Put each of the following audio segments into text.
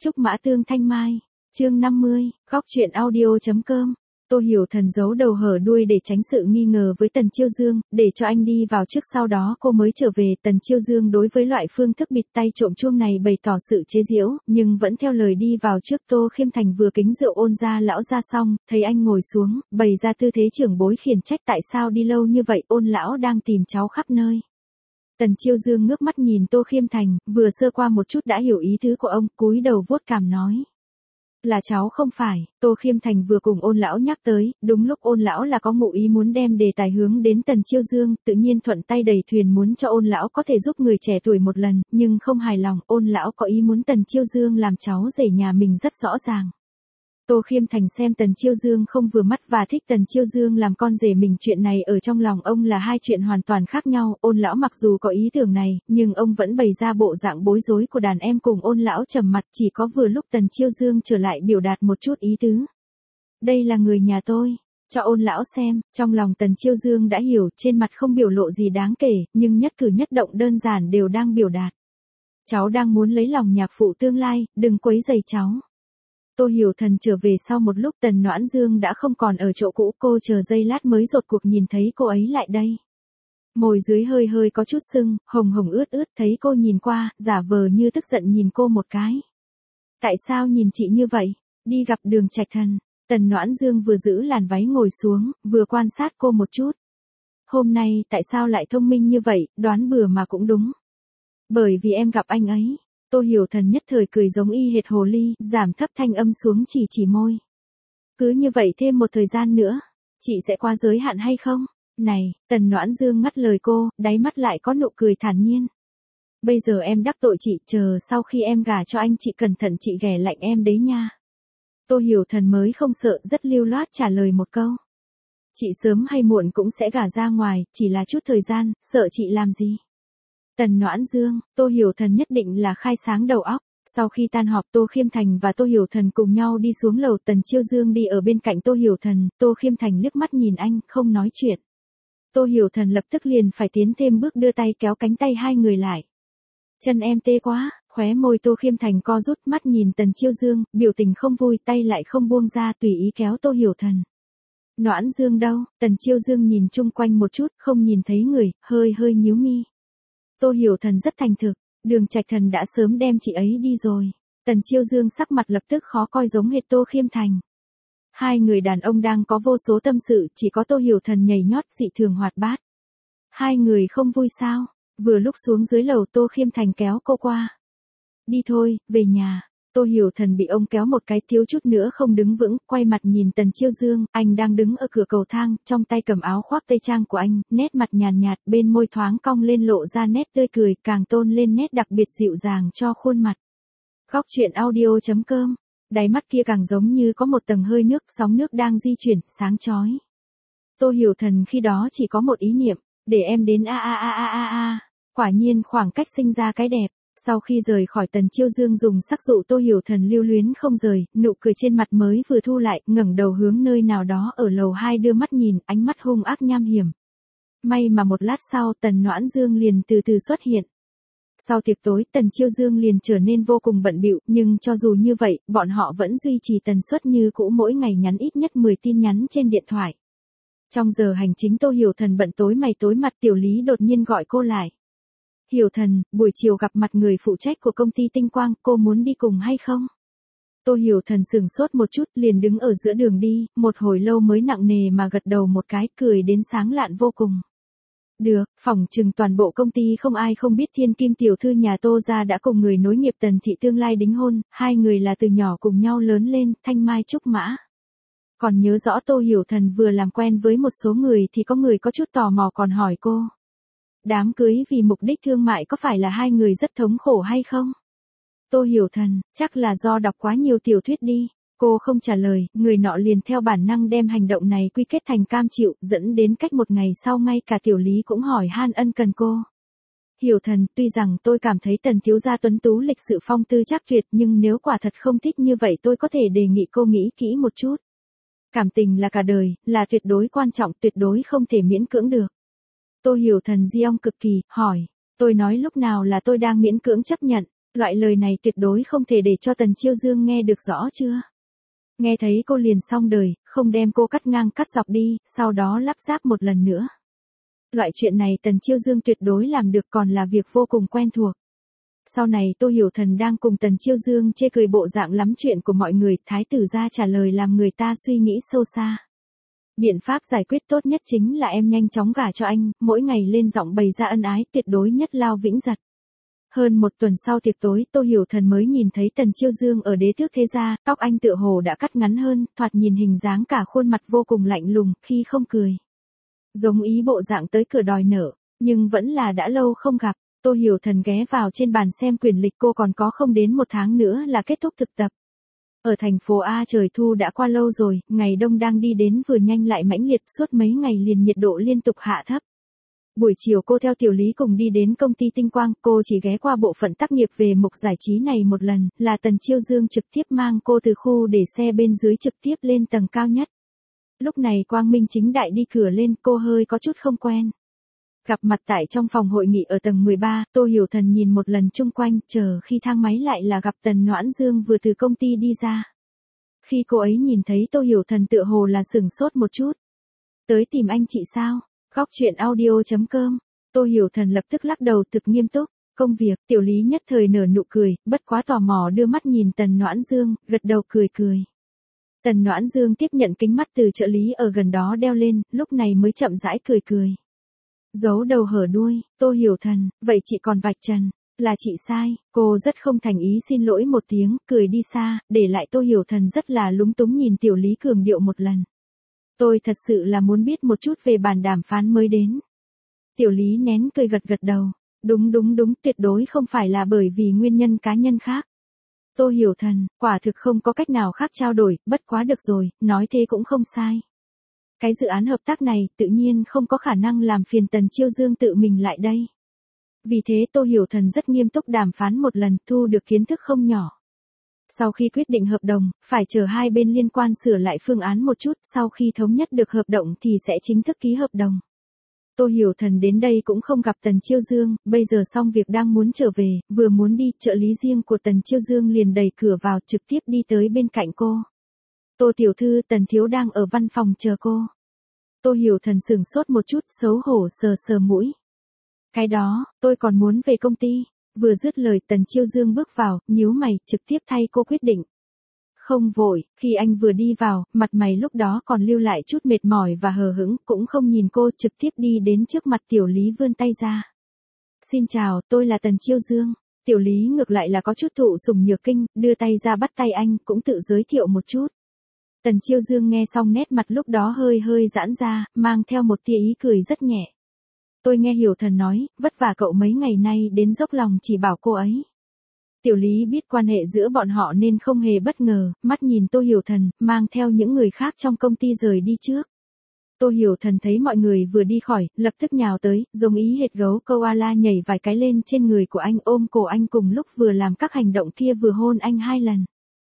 Trúc Mã Tương Thanh Mai, chương 50, góc truyện audio.com. Tô Hiểu Thần giấu đầu hở đuôi để tránh sự nghi ngờ với Tần Chiêu Dương, để cho anh đi vào trước sau đó cô mới trở về. Tần Chiêu Dương đối với loại phương thức bịt tay trộm chuông này bày tỏ sự chế giễu, nhưng vẫn theo lời đi vào trước. Tô Khiêm Thành vừa kính rượu Ôn gia lão ra xong, thấy anh ngồi xuống, bày ra tư thế trưởng bối khiển trách tại sao đi lâu như vậy, Ôn lão đang tìm cháu khắp nơi. Tần Chiêu Dương ngước mắt nhìn Tô Khiêm Thành, vừa sơ qua một chút đã hiểu ý tứ của ông, cúi đầu vuốt cằm nói. Là cháu không phải. Tô Khiêm Thành vừa cùng Ôn lão nhắc tới, đúng lúc Ôn lão là có ngụ ý muốn đem đề tài hướng đến Tần Chiêu Dương, tự nhiên thuận tay đẩy thuyền muốn cho Ôn lão có thể giúp người trẻ tuổi một lần, nhưng không hài lòng, Ôn lão có ý muốn Tần Chiêu Dương làm cháu rể nhà mình rất rõ ràng. Tô Khiêm Thành xem Tần Chiêu Dương không vừa mắt và thích Tần Chiêu Dương làm con rể mình, chuyện này ở trong lòng ông là hai chuyện hoàn toàn khác nhau. Ôn lão mặc dù có ý tưởng này, nhưng ông vẫn bày ra bộ dạng bối rối của đàn em cùng Ôn lão trầm mặt, chỉ có vừa lúc Tần Chiêu Dương trở lại biểu đạt một chút ý tứ. Đây là người nhà tôi, cho Ôn lão xem. Trong lòng Tần Chiêu Dương đã hiểu, trên mặt không biểu lộ gì đáng kể, nhưng nhất cử nhất động đơn giản đều đang biểu đạt. Cháu đang muốn lấy lòng nhạc phụ tương lai, đừng quấy rầy cháu. Tô Hiểu Thần trở về sau một lúc, Tần Noãn Dương đã không còn ở chỗ cũ, cô chờ giây lát mới rốt cuộc nhìn thấy cô ấy lại đây. Môi dưới hơi hơi có chút sưng, hồng hồng ướt ướt, thấy cô nhìn qua, giả vờ như tức giận nhìn cô một cái. Tại sao nhìn chị như vậy? Đi gặp Đường Trạch Thần. Tần Noãn Dương vừa giữ làn váy ngồi xuống, vừa quan sát cô một chút. Hôm nay tại sao lại thông minh như vậy, đoán bừa mà cũng đúng. Bởi vì em gặp anh ấy. Tô Hiểu Thần nhất thời cười giống y hệt hồ ly, giảm thấp thanh âm xuống chỉ môi. Cứ như vậy thêm một thời gian nữa, chị sẽ qua giới hạn hay không? Này, Tần Noãn Dương ngắt lời cô, đáy mắt lại có nụ cười thản nhiên. Bây giờ em đắc tội chị, chờ sau khi em gả cho anh chị cẩn thận chị ghẻ lạnh em đấy nha. Tô Hiểu Thần mới không sợ, rất lưu loát trả lời một câu. Chị sớm hay muộn cũng sẽ gả ra ngoài, chỉ là chút thời gian, sợ chị làm gì? Tần Noãn Dương, Tô Hiểu Thần nhất định là khai sáng đầu óc. Sau khi tan họp, Tô Khiêm Thành và Tô Hiểu Thần cùng nhau đi xuống lầu, Tần Chiêu Dương đi ở bên cạnh Tô Hiểu Thần, Tô Khiêm Thành liếc mắt nhìn anh, không nói chuyện. Tô Hiểu Thần lập tức liền phải tiến thêm bước, đưa tay kéo cánh tay hai người lại. Chân em tê quá, khóe môi Tô Khiêm Thành co rút, mắt nhìn Tần Chiêu Dương, biểu tình không vui, tay lại không buông ra, tùy ý kéo Tô Hiểu Thần. Noãn Dương đâu? Tần Chiêu Dương nhìn chung quanh một chút, không nhìn thấy người, hơi nhíu mi. Tô Hiểu Thần rất thành thực, Đường Trạch Thần đã sớm đem chị ấy đi rồi. Tần Chiêu Dương sắc mặt lập tức khó coi giống hệt Tô Khiêm Thành. Hai người đàn ông đang có vô số tâm sự, chỉ có Tô Hiểu Thần nhảy nhót dị thường hoạt bát. Hai người không vui sao? Vừa lúc xuống dưới lầu, Tô Khiêm Thành kéo cô qua. Đi thôi, về nhà. Tô Hiểu Thần bị ông kéo một cái, thiếu chút nữa không đứng vững, quay mặt nhìn Tần Chiêu Dương, anh đang đứng ở cửa cầu thang, trong tay cầm áo khoác tây trang của anh, nét mặt nhàn nhạt, bên môi thoáng cong lên lộ ra nét tươi cười, càng tôn lên nét đặc biệt dịu dàng cho khuôn mặt. Góc truyện audio.com, đáy mắt kia càng giống như có một tầng hơi nước, sóng nước đang di chuyển, sáng chói. Tô Hiểu Thần khi đó chỉ có một ý niệm, để em đến Quả nhiên khoảng cách sinh ra cái đẹp. Sau khi rời khỏi, Tần Chiêu Dương dùng sắc dụ Tô Hiểu Thần lưu luyến không rời, nụ cười trên mặt mới vừa thu lại, ngẩng đầu hướng nơi nào đó ở lầu 2 đưa mắt nhìn, ánh mắt hung ác nham hiểm. May mà một lát sau, Tần Noãn Dương liền từ từ xuất hiện. Sau tiệc tối, Tần Chiêu Dương liền trở nên vô cùng bận bịu, nhưng cho dù như vậy, bọn họ vẫn duy trì tần suất như cũ, mỗi ngày nhắn ít nhất 10 tin nhắn trên điện thoại. Trong giờ hành chính, Tô Hiểu Thần bận tối mày tối mặt, Tiểu Lý đột nhiên gọi cô lại. Hiểu Thần, buổi chiều gặp mặt người phụ trách của công ty Tinh Quang, cô muốn đi cùng hay không? Tô Hiểu Thần sửng sốt một chút, liền đứng ở giữa đường đi, một hồi lâu mới nặng nề mà gật đầu một cái, cười đến sáng lạn vô cùng. Được, phỏng chừng toàn bộ công ty không ai không biết thiên kim tiểu thư nhà Tô gia đã cùng người nối nghiệp Tần thị tương lai đính hôn, hai người là từ nhỏ cùng nhau lớn lên, Thanh Mai Trúc Mã. Còn nhớ rõ Tô Hiểu Thần vừa làm quen với một số người thì có người có chút tò mò còn hỏi cô. Đám cưới vì mục đích thương mại có phải là hai người rất thống khổ hay không? Tô Hiểu Thần, chắc là do đọc quá nhiều tiểu thuyết đi. Cô không trả lời, người nọ liền theo bản năng đem hành động này quy kết thành cam chịu, dẫn đến cách một ngày sau ngay cả Tiểu Lý cũng hỏi han ân cần cô. Hiểu Thần, tuy rằng tôi cảm thấy Tần thiếu gia tuấn tú lịch sự phong tư chắc tuyệt, nhưng nếu quả thật không thích như vậy tôi có thể đề nghị cô nghĩ kỹ một chút. Cảm tình là cả đời, là tuyệt đối quan trọng, tuyệt đối không thể miễn cưỡng được. Tô Hiểu Thần di ong cực kỳ, hỏi, tôi nói lúc nào là tôi đang miễn cưỡng chấp nhận, Loại lời này tuyệt đối không thể để cho Tần Chiêu Dương nghe được, rõ chưa? Nghe thấy cô liền xong đời, không đem cô cắt ngang cắt dọc đi, sau đó lắp ráp một lần nữa. Loại chuyện này Tần Chiêu Dương tuyệt đối làm được, còn là việc vô cùng quen thuộc. Sau này Tô Hiểu Thần đang cùng Tần Chiêu Dương chê cười bộ dạng lắm chuyện của mọi người, thái tử ra trả lời làm người ta suy nghĩ sâu xa. Biện pháp giải quyết tốt nhất chính là em nhanh chóng gả cho anh, mỗi ngày lên giọng bày ra ân ái, tuyệt đối nhất lao vĩnh giật. Hơn một tuần sau tiệc tối, Tô Hiểu Thần mới nhìn thấy Tần Chiêu Dương ở Đế Tước Thế Gia, tóc anh tựa hồ đã cắt ngắn hơn, thoạt nhìn hình dáng cả khuôn mặt vô cùng lạnh lùng, khi không cười. Giống ý bộ dạng tới cửa đòi nợ, nhưng vẫn là đã lâu không gặp. Tô Hiểu Thần ghé vào trên bàn xem quyển lịch, cô còn có không đến một tháng nữa là kết thúc thực tập. Ở thành phố A trời thu đã qua lâu rồi, ngày đông đang đi đến vừa nhanh lại mãnh liệt, suốt mấy ngày liền nhiệt độ liên tục hạ thấp. Buổi chiều cô theo Tiểu Lý cùng đi đến công ty Tinh Quang, cô chỉ ghé qua bộ phận tác nghiệp về mục giải trí này một lần, là Tần Chiêu Dương trực tiếp mang cô từ khu để xe bên dưới trực tiếp lên tầng cao nhất. Lúc này quang minh chính đại đi cửa lên, cô hơi có chút không quen. Gặp mặt tại trong phòng hội nghị ở tầng 13, Tô Hiểu Thần nhìn một lần chung quanh, chờ khi thang máy lại là gặp Tần Noãn Dương vừa từ công ty đi ra. Khi cô ấy nhìn thấy Tô Hiểu Thần tựa hồ là sửng sốt một chút. Tới tìm anh chị sao? Góc chuyện audio.com. Tô Hiểu Thần lập tức lắc đầu thực nghiêm túc. Công việc, Tiểu Lý nhất thời nở nụ cười, bất quá tò mò đưa mắt nhìn Tần Noãn Dương, gật đầu cười cười. Tần Noãn Dương tiếp nhận kính mắt từ trợ lý ở gần đó đeo lên, lúc này mới chậm rãi cười cười. Giấu đầu hở đuôi, Tô Hiểu Thần, vậy chị còn vạch trần, là chị sai, cô rất không thành ý xin lỗi một tiếng, cười đi xa, để lại Tô Hiểu Thần rất là lúng túng nhìn Tiểu Lý cường điệu một lần. Tôi thật sự là muốn biết một chút về bàn đàm phán mới đến. Tiểu Lý nén cười gật gật đầu, đúng, tuyệt đối không phải là bởi vì nguyên nhân cá nhân khác. Tô Hiểu Thần, quả thực không có cách nào khác trao đổi, bất quá được rồi, nói thế cũng không sai. Cái dự án hợp tác này tự nhiên không có khả năng làm phiền Tần Chiêu Dương tự mình lại đây. Vì thế Tô Hiểu Thần rất nghiêm túc đàm phán một lần, thu được kiến thức không nhỏ. Sau khi quyết định hợp đồng, phải chờ hai bên liên quan sửa lại phương án một chút, sau khi thống nhất được hợp đồng thì sẽ chính thức ký hợp đồng. Tô Hiểu Thần đến đây cũng không gặp Tần Chiêu Dương, bây giờ xong việc đang muốn trở về, vừa muốn đi, trợ lý riêng của Tần Chiêu Dương liền đẩy cửa vào, trực tiếp đi tới bên cạnh cô. Tô tiểu thư, Tần thiếu đang ở văn phòng chờ cô. Tô Hiểu Thần sửng sốt một chút, xấu hổ sờ mũi. Cái đó, tôi còn muốn về công ty. Vừa dứt lời Tần Chiêu Dương bước vào, nhíu mày, trực tiếp thay cô quyết định. Không vội, khi anh vừa đi vào, mặt mày lúc đó còn lưu lại chút mệt mỏi và hờ hững, cũng không nhìn cô, trực tiếp đi đến trước mặt Tiểu Lý vươn tay ra. Xin chào, tôi là Tần Chiêu Dương. Tiểu Lý ngược lại là có chút thụ sủng nhược kinh, đưa tay ra bắt tay anh, cũng tự giới thiệu một chút. Tần Chiêu Dương nghe xong nét mặt lúc đó hơi giãn ra, mang theo một tia ý cười rất nhẹ. Tôi nghe Hiểu Thần nói, vất vả cậu mấy ngày nay đến dốc lòng chỉ bảo cô ấy. Tiểu Lý biết quan hệ giữa bọn họ nên không hề bất ngờ, mắt nhìn Tô Hiểu Thần, mang theo những người khác trong công ty rời đi trước. Tô Hiểu Thần thấy mọi người vừa đi khỏi, lập tức nhào tới, giống ý hệt gấu koala nhảy vài cái lên trên người của anh, ôm cổ anh, cùng lúc vừa làm các hành động kia vừa hôn anh 2 lần.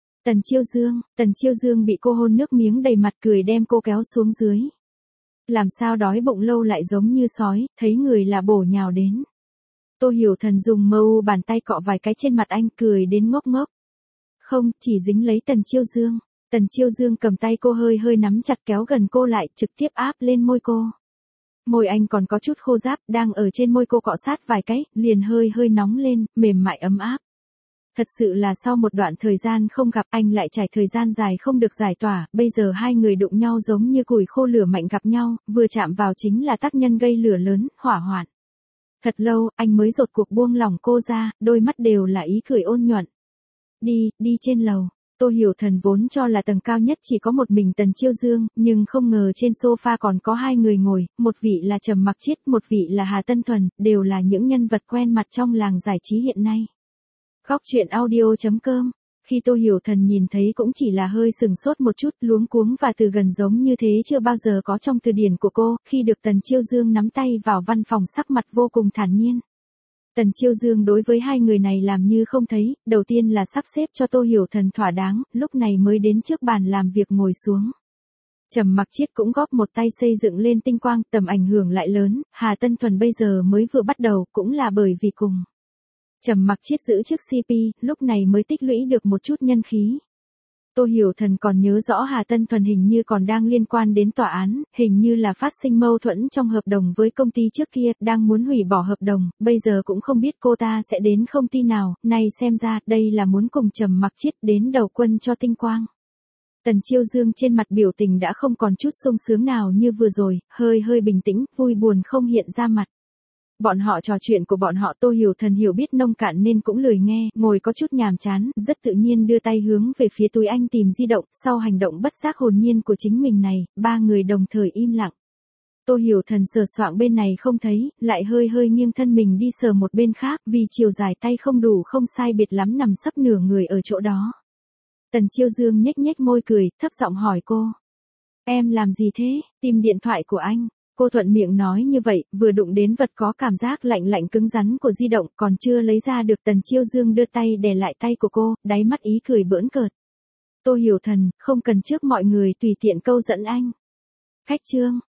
Tần Chiêu Dương bị cô hôn nước miếng đầy mặt, cười đem cô kéo xuống dưới. Làm sao đói bụng lâu lại giống như sói, thấy người là bổ nhào đến. Tô Hiểu Thần dùng mâu bàn tay cọ vài cái trên mặt anh, cười đến ngốc ngốc. Không, chỉ dính lấy Tần Chiêu Dương. Tần Chiêu Dương cầm tay cô hơi nắm chặt, kéo gần cô lại, trực tiếp áp lên môi cô. Môi anh còn có chút khô ráp, đang ở trên môi cô cọ sát vài cái, liền hơi nóng lên, mềm mại ấm áp. Thật sự là sau một đoạn thời gian không gặp, anh lại trải thời gian dài không được giải tỏa, bây giờ hai người đụng nhau giống như củi khô lửa mạnh gặp nhau, vừa chạm vào chính là tác nhân gây lửa lớn, hỏa hoạn. Thật lâu, anh mới rốt cuộc buông lỏng cô ra, đôi mắt đều là ý cười ôn nhuận. Đi trên lầu. Tô Hiểu Thần vốn cho là tầng cao nhất chỉ có một mình Tần Chiêu Dương, nhưng không ngờ trên sofa còn có 2 người ngồi, một vị là Trầm Mặc Chiết, một vị là Hà Tân Thuần, đều là những nhân vật quen mặt trong làng giải trí hiện nay. Góc chuyện audio.com. Khi Tô Hiểu Thần nhìn thấy cũng chỉ là hơi sừng sốt một chút, luống cuống và từ gần giống như thế chưa bao giờ có trong từ điển của cô, khi được Tần Chiêu Dương nắm tay vào văn phòng sắc mặt vô cùng thản nhiên. Tần Chiêu Dương đối với 2 người này làm như không thấy, đầu tiên là sắp xếp cho Tô Hiểu Thần thỏa đáng, lúc này mới đến trước bàn làm việc ngồi xuống. Trầm Mặc Chiết cũng góp một tay xây dựng lên Tinh Quang, tầm ảnh hưởng lại lớn, Hà Tân Thuần bây giờ mới vừa bắt đầu, cũng là bởi vì cùng Trầm Mặc Chiết giữ chức CP, lúc này mới tích lũy được một chút nhân khí. Tô Hiểu Thần còn nhớ rõ Hà Tân Thuần hình như còn đang liên quan đến tòa án, hình như là phát sinh mâu thuẫn trong hợp đồng với công ty trước kia, đang muốn hủy bỏ hợp đồng, bây giờ cũng không biết cô ta sẽ đến công ty nào, này xem ra đây là muốn cùng Trầm Mặc Chiết đến đầu quân cho tinh quang. Tần Chiêu Dương trên mặt biểu tình đã không còn chút sung sướng nào như vừa rồi, hơi bình tĩnh, vui buồn không hiện ra mặt. Bọn họ trò chuyện của bọn họ Tô Hiểu Thần hiểu biết nông cạn nên cũng lười nghe, ngồi có chút nhàm chán, rất tự nhiên đưa tay hướng về phía túi anh tìm di động, sau hành động bất giác hồn nhiên của chính mình này, ba người đồng thời im lặng. Tô Hiểu Thần sờ soạng bên này không thấy, lại hơi nghiêng thân mình đi sờ một bên khác, vì chiều dài tay không đủ không sai biệt lắm nằm sấp nửa người ở chỗ đó. Tần Chiêu Dương nhếch môi cười, thấp giọng hỏi cô. Em làm gì thế, tìm điện thoại của anh. Cô thuận miệng nói như vậy, vừa đụng đến vật có cảm giác lạnh cứng rắn của di động, còn chưa lấy ra được Tần Chiêu Dương đưa tay đè lại tay của cô, đáy mắt ý cười bỡn cợt. Tô Hiểu Thần, không cần trước mọi người tùy tiện câu dẫn anh. Khách trương,